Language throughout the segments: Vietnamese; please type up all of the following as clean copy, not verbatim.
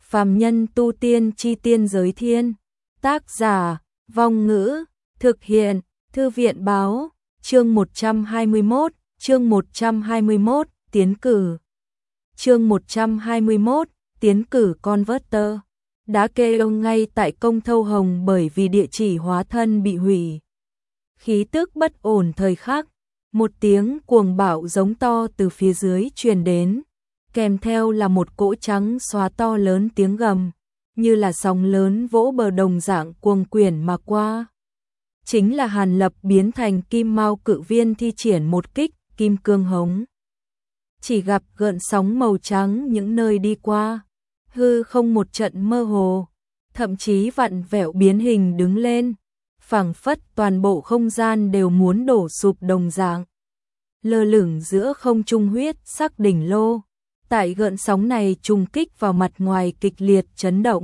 Phàm nhân tu tiên chi tiên giới thiên. Tác giả, Vong Ngữ, thực hiện, Thư viện báo, chương 121, tiến cử. Chương 121, tiến cử Converter. Đã kêu ngay tại Công Thâu Hồng bởi vì địa chỉ hóa thân bị hủy. Khí tức bất ổn thời khắc, một tiếng cuồng bạo giống to từ phía dưới truyền đến, kèm theo là một cỗ trắng xóa to lớn tiếng gầm, như là sóng lớn vỗ bờ đồng dạng cuồng quyển mà qua. Chính là Hàn Lập biến thành kim mao cự viên thi triển một kích kim cương hống. Chỉ gặp gợn sóng màu trắng những nơi đi qua, hư không một trận mơ hồ, thậm chí vặn vẹo biến hình đứng lên, phảng phất toàn bộ không gian đều muốn đổ sụp đồng dạng. Lơ lửng giữa không trung huyết sắc đỉnh lô, tại gợn sóng này trùng kích vào mặt ngoài kịch liệt chấn động,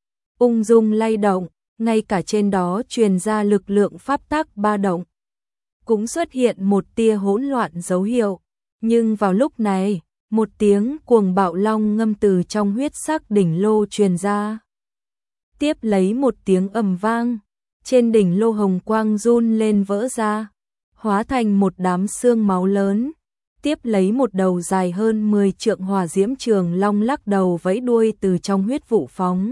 ung dung lay động, ngay cả trên đó truyền ra lực lượng pháp tắc ba động. Cũng xuất hiện một tia hỗn loạn dấu hiệu, nhưng vào lúc này, một tiếng cuồng bạo long ngâm từ trong huyết sắc đỉnh lô truyền ra. Tiếp lấy một tiếng ầm vang, trên đỉnh lô hồng quang run lên vỡ ra, hóa thành một đám xương máu lớn. Tiếp lấy một đầu dài hơn 10 trượng hỏa diễm trường long lắc đầu vẫy đuôi từ trong huyết vụ phóng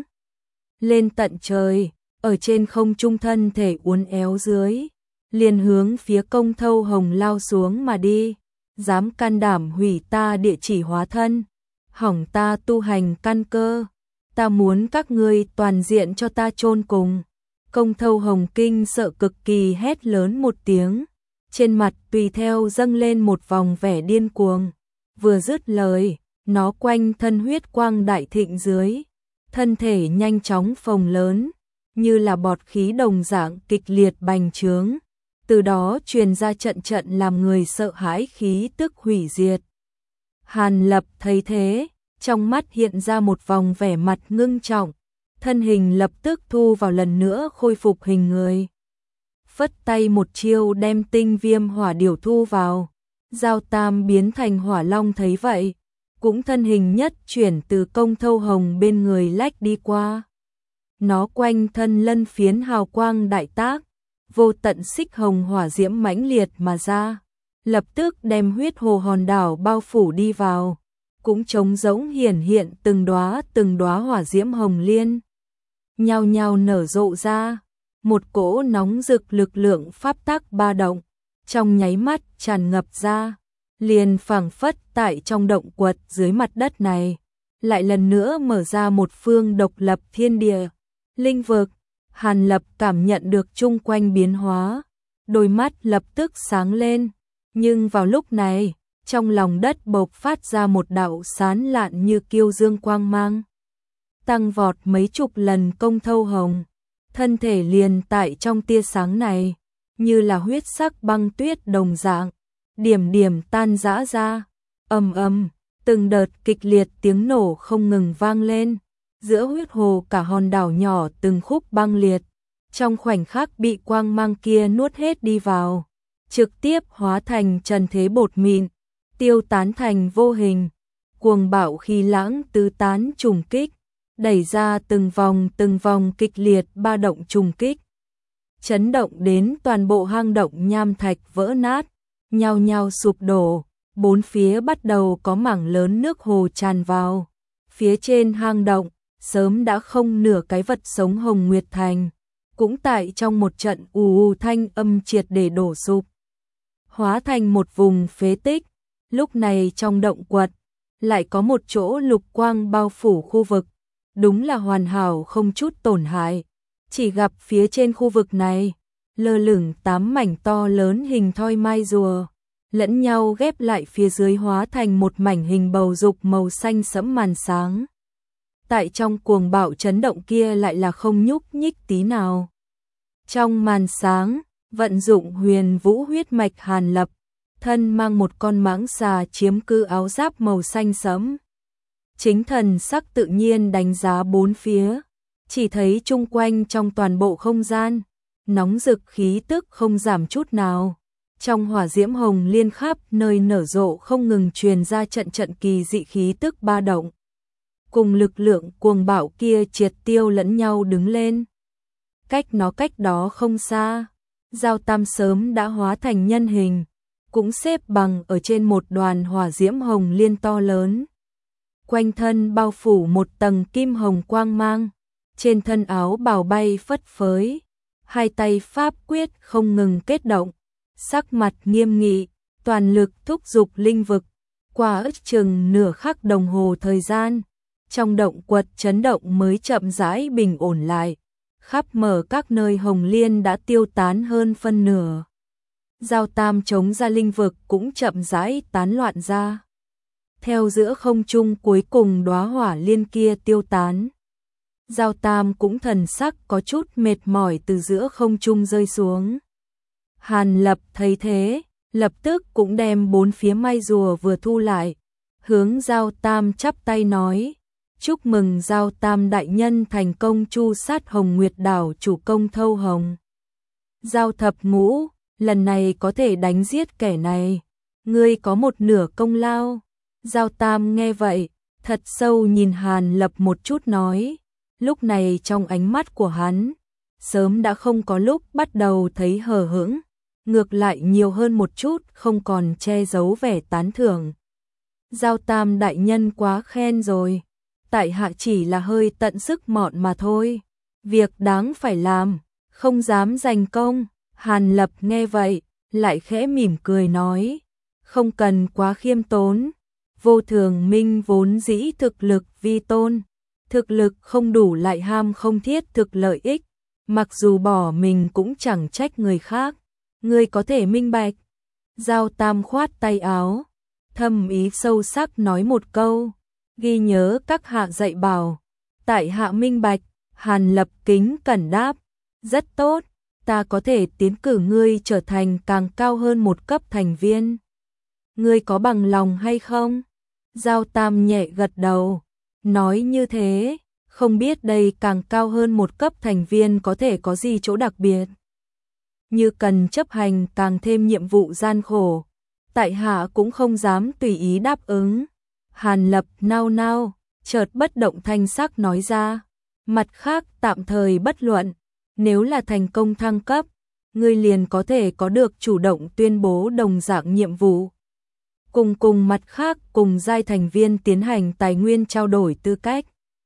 lên tận trời, ở trên không trung thân thể uốn éo dưới, liền hướng phía Công Thâu Hồng lao xuống mà đi. Dám can đảm hủy ta địa chỉ hóa thân, hỏng ta tu hành căn cơ, ta muốn các ngươi toàn diện cho ta chôn cùng. Công Thâu Hồng kinh sợ cực kỳ hét lớn một tiếng, trên mặt tùy theo dâng lên một vòng vẻ điên cuồng. Vừa dứt lời, nó quanh thân huyết quang đại thịnh dưới, thân thể nhanh chóng phồng lớn, như là bọt khí đồng dạng kịch liệt bành trướng. Từ đó truyền ra trận trận làm người sợ hãi khí tức hủy diệt. Hàn Lập thấy thế, trong mắt hiện ra một vòng vẻ mặt ngưng trọng, thân hình lập tức thu vào lần nữa khôi phục hình người. Phất tay một chiêu đem tinh viêm hỏa điểu thu vào, Giao Tam biến thành hỏa long thấy vậy, cũng thân hình nhất chuyển từ Công Thâu Hồng bên người lách đi qua. Nó quanh thân lân phiến hào quang đại tác, vô tận xích hồng hỏa diễm mãnh liệt mà ra, lập tức đem huyết hồ hòn đảo bao phủ đi vào, cũng trống rỗng hiển hiện từng đóa hỏa diễm hồng liên, nhao nhao nở rộ ra, một cỗ nóng rực lực lượng pháp tắc ba động, trong nháy mắt tràn ngập ra, liền phảng phất tại trong động quật dưới mặt đất này, lại lần nữa mở ra một phương độc lập thiên địa, linh vực. Hàn Lập cảm nhận được chung quanh biến hóa, đôi mắt lập tức sáng lên, nhưng vào lúc này, trong lòng đất bộc phát ra một đạo sán lạn như kiêu dương quang mang. Tăng vọt mấy chục lần Công Thâu Hồng, thân thể liền tại trong tia sáng này, như là huyết sắc băng tuyết đồng dạng, điểm điểm tan rã ra, ầm ầm, từng đợt kịch liệt tiếng nổ không ngừng vang lên. Giữa huyết hồ cả hòn đảo nhỏ từng khúc băng liệt, trong khoảnh khắc bị quang mang kia nuốt hết đi vào, trực tiếp hóa thành trần thế bột mịn, tiêu tán thành vô hình, cuồng bạo khí lãng tứ tán trùng kích, đẩy ra từng vòng kịch liệt ba động trùng kích, chấn động đến toàn bộ hang động nham thạch vỡ nát, nhao nhao sụp đổ, bốn phía bắt đầu có mảng lớn nước hồ tràn vào, phía trên hang động sớm đã không nửa cái vật sống Hồng Nguyệt Thành, cũng tại trong một trận ù thanh âm triệt để đổ sụp, hóa thành một vùng phế tích. Lúc này trong động quật lại có một chỗ lục quang bao phủ khu vực, đúng là hoàn hảo không chút tổn hại. Chỉ gặp phía trên khu vực này lơ lửng 8 mảnh to lớn hình thoi mai rùa, lẫn nhau ghép lại phía dưới hóa thành một mảnh hình bầu dục màu xanh sẫm màn sáng. Tại trong cuồng bạo chấn động kia lại là không nhúc nhích tí nào. Trong màn sáng, vận dụng huyền vũ huyết mạch Hàn Lập, thân mang một con mãng xà chiếm cư áo giáp màu xanh sẫm. Chính thần sắc tự nhiên đánh giá bốn phía, chỉ thấy chung quanh trong toàn bộ không gian, nóng rực khí tức không giảm chút nào. Trong hỏa diễm hồng liên khắp nơi nở rộ không ngừng truyền ra trận trận kỳ dị khí tức ba động. cùng lực lượng cuồng bạo kia triệt tiêu lẫn nhau đứng lên. Cách đó không xa, Giao Tam sớm đã hóa thành nhân hình, cũng xếp bằng ở trên một đoàn hỏa diễm hồng liên to lớn. Quanh thân bao phủ một tầng kim hồng quang mang, trên thân áo bào bay phất phới, hai tay pháp quyết không ngừng kết động, sắc mặt nghiêm nghị, toàn lực thúc giục linh vực. Qua ước chừng nửa khắc đồng hồ thời gian, trong động quật chấn động mới chậm rãi bình ổn lại, khắp mở các nơi hồng liên đã tiêu tán hơn phân nửa. Giao Tam chống ra linh vực cũng chậm rãi tán loạn ra. Theo giữa không trung cuối cùng đóa hỏa liên kia tiêu tán, Giao Tam cũng thần sắc có chút mệt mỏi từ giữa không trung rơi xuống. Hàn Lập thấy thế, lập tức cũng đem bốn phía mai rùa vừa thu lại, hướng Giao Tam chắp tay nói: chúc mừng Giao Tam đại nhân thành công chu sát Hồng Nguyệt đảo chủ công Thâu Hồng. Giao Thập Ngũ, lần này có thể đánh giết kẻ này, ngươi có một nửa công lao. Giao Tam nghe vậy, thật sâu nhìn Hàn Lập một chút nói, lúc này trong ánh mắt của hắn, sớm đã không có lúc bắt đầu thấy hờ hững, ngược lại nhiều hơn một chút không còn che giấu vẻ tán thưởng. Giao Tam đại nhân quá khen rồi, tại hạ chỉ là hơi tận sức mọn mà thôi, việc đáng phải làm, không dám giành công. Hàn Lập nghe vậy, lại khẽ mỉm cười nói, không cần quá khiêm tốn, Vô Thường Minh vốn dĩ thực lực vi tôn, thực lực không đủ lại ham không thiết thực lợi ích, mặc dù bỏ mình cũng chẳng trách người khác, ngươi có thể minh bạch. Giao Tam khoát tay áo, thâm ý sâu sắc nói một câu, ghi nhớ các hạ dạy bảo, tại hạ minh bạch. Hàn Lập kính cẩn đáp, rất tốt, ta có thể tiến cử ngươi trở thành càng cao hơn một cấp thành viên. Ngươi có bằng lòng hay không? Giao Tam nhẹ gật đầu, nói như thế, không biết đây càng cao hơn một cấp thành viên có thể có gì chỗ đặc biệt. Như cần chấp hành càng thêm nhiệm vụ gian khổ, tại hạ cũng không dám tùy ý đáp ứng. Hàn Lập nao nao, chợt bất động thanh sắc nói ra, mặt khác tạm thời bất luận, nếu là thành công thăng cấp, ngươi liền có thể có được chủ động tuyên bố đồng dạng nhiệm vụ. Cùng mặt khác cùng giai thành viên tiến hành tài nguyên trao đổi tư cách.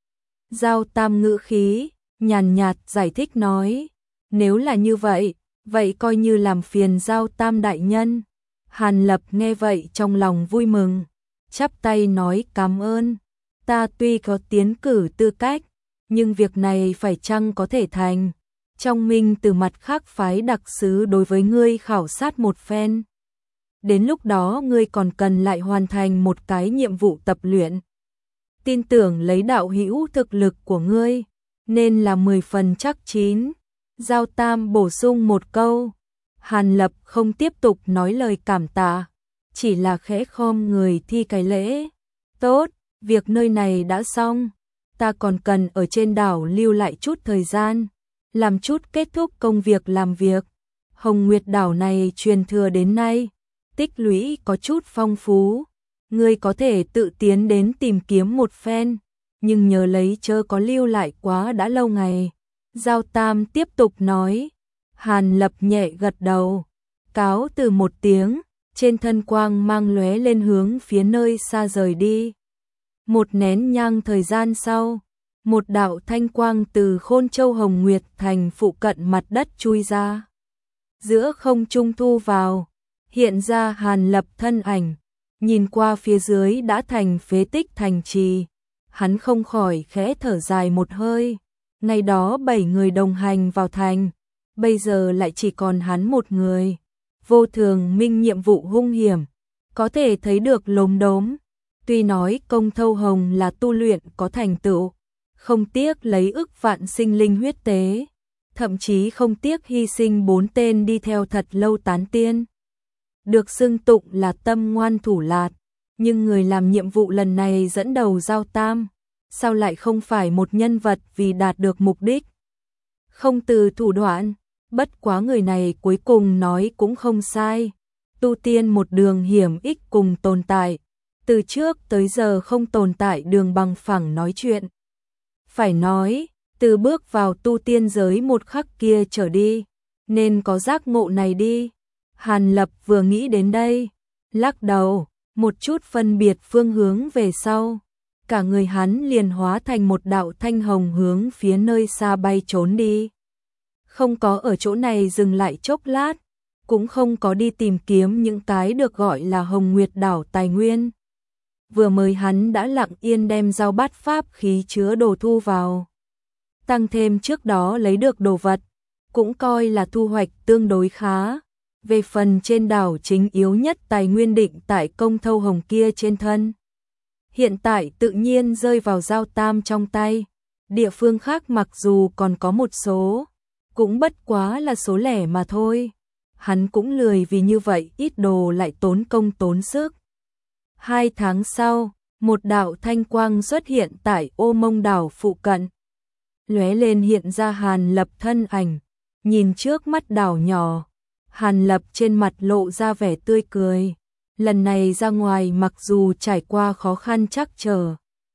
Giao Tam ngữ khí, nhàn nhạt giải thích nói, nếu là như vậy, vậy coi như làm phiền Giao Tam đại nhân. Hàn Lập nghe vậy trong lòng vui mừng, chắp tay nói cảm ơn, ta tuy có tiến cử tư cách, nhưng việc này phải chăng có thể thành, trong minh từ mặt khác phái đặc sứ đối với ngươi khảo sát một phen. Đến lúc đó ngươi còn cần lại hoàn thành một cái nhiệm vụ tập luyện. Tin tưởng lấy đạo hữu thực lực của ngươi, nên là 10 phần chắc chín. Giao Tam bổ sung một câu. Hàn Lập không tiếp tục nói lời cảm tạ, chỉ là khẽ khom người thi cái lễ. Tốt, việc nơi này đã xong, ta còn cần ở trên đảo lưu lại chút thời gian, làm chút kết thúc công việc làm việc. Hồng Nguyệt đảo này truyền thừa đến nay, tích lũy có chút phong phú, ngươi có thể tự tiến đến tìm kiếm một phen, nhưng nhớ lấy chớ có lưu lại quá đã lâu ngày. Giao Tam tiếp tục nói. Hàn Lập nhẹ gật đầu, cáo từ một tiếng, trên thân quang mang lóe lên hướng phía nơi xa rời đi. Một nén nhang thời gian sau, một đạo thanh quang từ Khôn Châu Hồng Nguyệt thành phụ cận mặt đất chui ra. Giữa không trung thu vào, hiện ra Hàn Lập thân ảnh, nhìn qua phía dưới đã thành phế tích thành trì, hắn không khỏi khẽ thở dài một hơi. Ngày đó 7 người đồng hành vào thành, bây giờ lại chỉ còn hắn một người. Vô Thường Minh nhiệm vụ hung hiểm, có thể thấy được lốm đốm. Tuy nói công Thâu Hồng là tu luyện có thành tựu, không tiếc lấy ức vạn sinh linh huyết tế, thậm chí không tiếc hy sinh 4 tên đi theo thật lâu tán tiên. Được xưng tụng là tâm ngoan thủ lạt, nhưng người làm nhiệm vụ lần này dẫn đầu Giao Tam, sao lại không phải một nhân vật vì đạt được mục đích? Không từ thủ đoạn, bất quá người này cuối cùng nói cũng không sai. Tu tiên một đường hiểm ích cùng tồn tại, từ trước tới giờ không tồn tại đường bằng phẳng nói chuyện. Phải nói, từ bước vào tu tiên giới một khắc kia trở đi, nên có giác ngộ này đi. Hàn Lập vừa nghĩ đến đây, lắc đầu, một chút phân biệt phương hướng về sau. Cả người hắn liền hóa thành một đạo thanh hồng hướng phía nơi xa bay trốn đi. Không có ở chỗ này dừng lại chốc lát, cũng không có đi tìm kiếm những cái được gọi là Hồng Nguyệt đảo tài nguyên. Vừa mới hắn đã lặng yên đem giao bát pháp khí chứa đồ thu vào. Tăng thêm trước đó lấy được đồ vật, cũng coi là thu hoạch tương đối khá. Về phần trên đảo chính yếu nhất tài nguyên định tại công thâu hồng kia trên thân. Hiện tại tự nhiên rơi vào Giao Tam trong tay. Địa phương khác mặc dù còn có một số, cũng bất quá là số lẻ mà thôi. Hắn cũng lười vì như vậy ít đồ lại tốn công tốn sức. 2 tháng sau, một đạo thanh quang xuất hiện tại Ô Mông đảo phụ cận. Lóe lên hiện ra Hàn Lập thân ảnh, nhìn trước mắt đảo nhỏ. Hàn Lập trên mặt lộ ra vẻ tươi cười. Lần này ra ngoài mặc dù trải qua khó khăn trắc trở,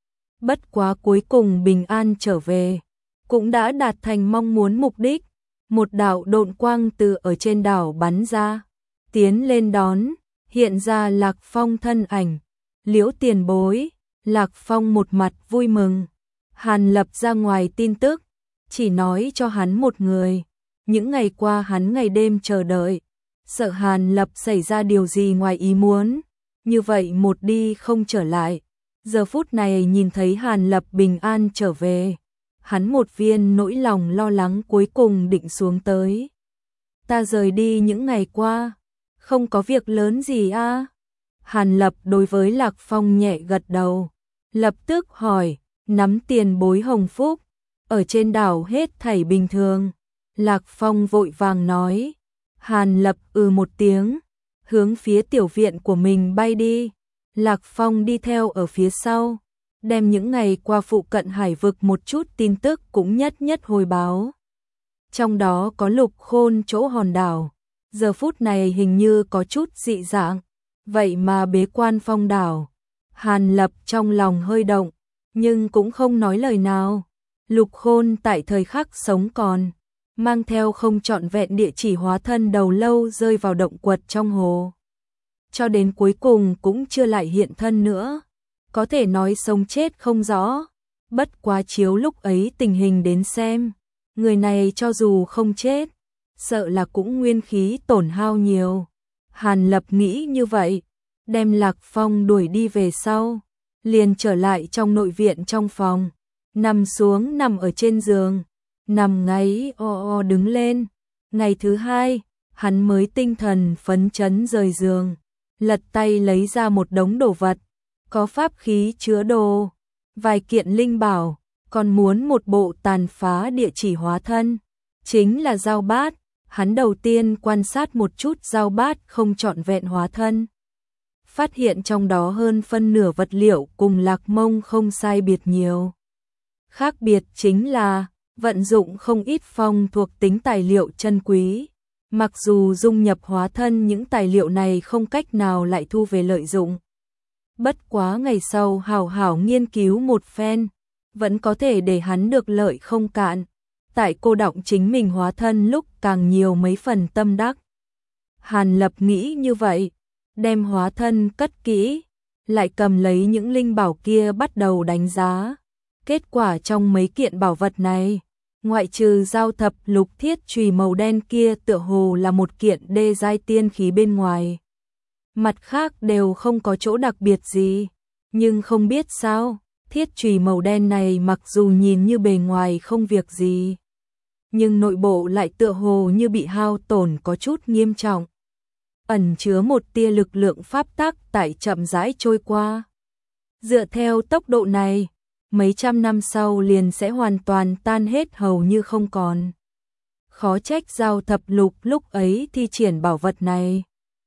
bất quá cuối cùng bình an trở về, cũng đã đạt thành mong muốn mục đích. Một đạo độn quang từ ở trên đảo bắn ra, tiến lên đón, hiện ra Lạc Phong thân ảnh. Liễu tiền bối, Lạc Phong một mặt vui mừng. Hàn Lập ra ngoài tin tức, chỉ nói cho hắn một người. Những ngày qua hắn ngày đêm chờ đợi, sợ Hàn Lập xảy ra điều gì ngoài ý muốn, như vậy một đi không trở lại. Giờ phút này nhìn thấy Hàn Lập bình an trở về, hắn một viên nỗi lòng lo lắng cuối cùng định xuống tới. Ta rời đi những ngày qua, không có việc lớn gì à? Hàn Lập đối với Lạc Phong nhẹ gật đầu, lập tức hỏi, nắm tiền bối hồng phúc, ở trên đảo hết thảy bình thường. Lạc Phong vội vàng nói. Hàn Lập một tiếng, hướng phía tiểu viện của mình bay đi. Lạc Phong đi theo ở phía sau, đem những ngày qua phụ cận hải vực một chút tin tức cũng nhất nhất hồi báo. Trong đó có Lục Khôn chỗ hòn đảo, giờ phút này hình như có chút dị dạng, vậy mà bế quan phong đảo. Hàn Lập trong lòng hơi động, nhưng cũng không nói lời nào. Lục Khôn tại thời khắc sống còn, mang theo không trọn vẹn địa chỉ hóa thân đầu lâu rơi vào động quật trong hồ. Cho đến cuối cùng cũng chưa lại hiện thân nữa, có thể nói sống chết không rõ. Bất quá chiếu lúc ấy tình hình đến xem, người này cho dù không chết, sợ là cũng nguyên khí tổn hao nhiều. Hàn Lập nghĩ như vậy, đem Lạc Phong đuổi đi về sau, liền trở lại trong nội viện trong phòng, nằm xuống nằm ở trên giường. Nằm ngáy đứng lên. Ngày thứ 2, hắn mới tinh thần phấn chấn rời giường, lật tay lấy ra một đống đồ vật, có pháp khí chứa đồ, vài kiện linh bảo, còn muốn một bộ tàn phá địa chỉ hóa thân, chính là dao bát. Hắn đầu tiên quan sát một chút dao bát không trọn vẹn hóa thân, phát hiện trong đó hơn phân nửa vật liệu cùng Lạc Mông không sai biệt nhiều. Khác biệt chính là vận dụng không ít phong thuộc tính tài liệu chân quý. Mặc dù dung nhập hóa thân những tài liệu này không cách nào lại thu về lợi dụng. Bất quá ngày sau hảo hảo nghiên cứu một phen, vẫn có thể để hắn được lợi không cạn. Tại cô đọng chính mình hóa thân lúc càng nhiều mấy phần tâm đắc. Hàn Lập nghĩ như vậy, đem hóa thân cất kỹ, lại cầm lấy những linh bảo kia bắt đầu đánh giá. Kết quả trong mấy kiện bảo vật này, ngoại trừ giao thập lục thiết chùy màu đen kia tựa hồ là một kiện đê giai tiên khí bên ngoài. Mặt khác đều không có chỗ đặc biệt gì, nhưng không biết sao, thiết chùy màu đen này mặc dù nhìn như bề ngoài không việc gì, nhưng nội bộ lại tựa hồ như bị hao tổn có chút nghiêm trọng. Ẩn chứa một tia lực lượng pháp tắc tại chậm rãi trôi qua. Dựa theo tốc độ này, mấy trăm năm sau liền sẽ hoàn toàn tan hết hầu như không còn. Khó trách giao thập lục lúc ấy thi triển bảo vật này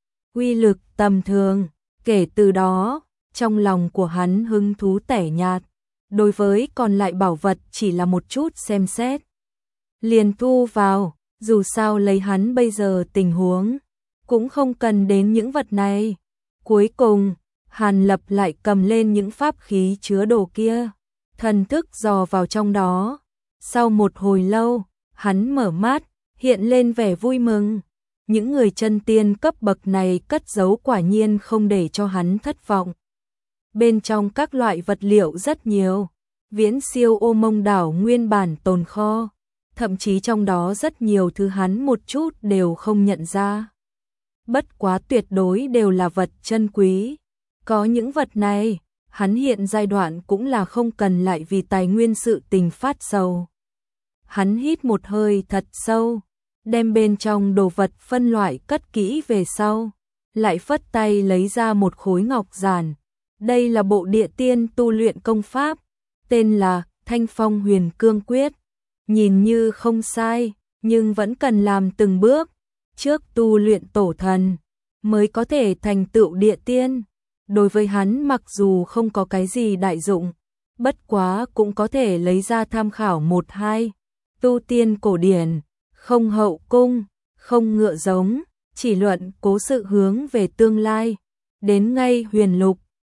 uy lực tầm thường. Kể từ đó, trong lòng của hắn hứng thú tẻ nhạt, đối với còn lại bảo vật chỉ là một chút xem xét, liền thu vào. Dù sao lấy hắn bây giờ tình huống, cũng không cần đến những vật này. Cuối cùng, Hàn Lập lại cầm lên những pháp khí chứa đồ kia, thần thức dò vào trong đó. Sau một hồi lâu, hắn mở mắt, hiện lên vẻ vui mừng. Những người chân tiên cấp bậc này cất giấu quả nhiên không để cho hắn thất vọng. Bên trong các loại vật liệu rất nhiều, viễn siêu Ô Mông đảo nguyên bản tồn kho, thậm chí trong đó rất nhiều thứ hắn một chút đều không nhận ra. Bất quá tuyệt đối đều là vật chân quý. Có những vật này, hắn hiện giai đoạn cũng là không cần lại vì tài nguyên sự tình phát sầu. Hắn hít một hơi thật sâu, đem bên trong đồ vật phân loại cất kỹ về sau, lại phất tay lấy ra một khối ngọc giản. Đây là bộ địa tiên tu luyện công pháp, tên là Thanh Phong Huyền Cương Quyết. Nhìn như không sai, nhưng vẫn cần làm từng bước, trước tu luyện tổ thần mới có thể thành tựu địa tiên. Đối với hắn mặc dù không có cái gì đại dụng, bất quá cũng có thể lấy ra tham khảo một hai. Tu tiên cổ điển, không hậu cung, không ngựa giống, chỉ luận cố sự hướng về tương lai. Đến ngay huyền lục,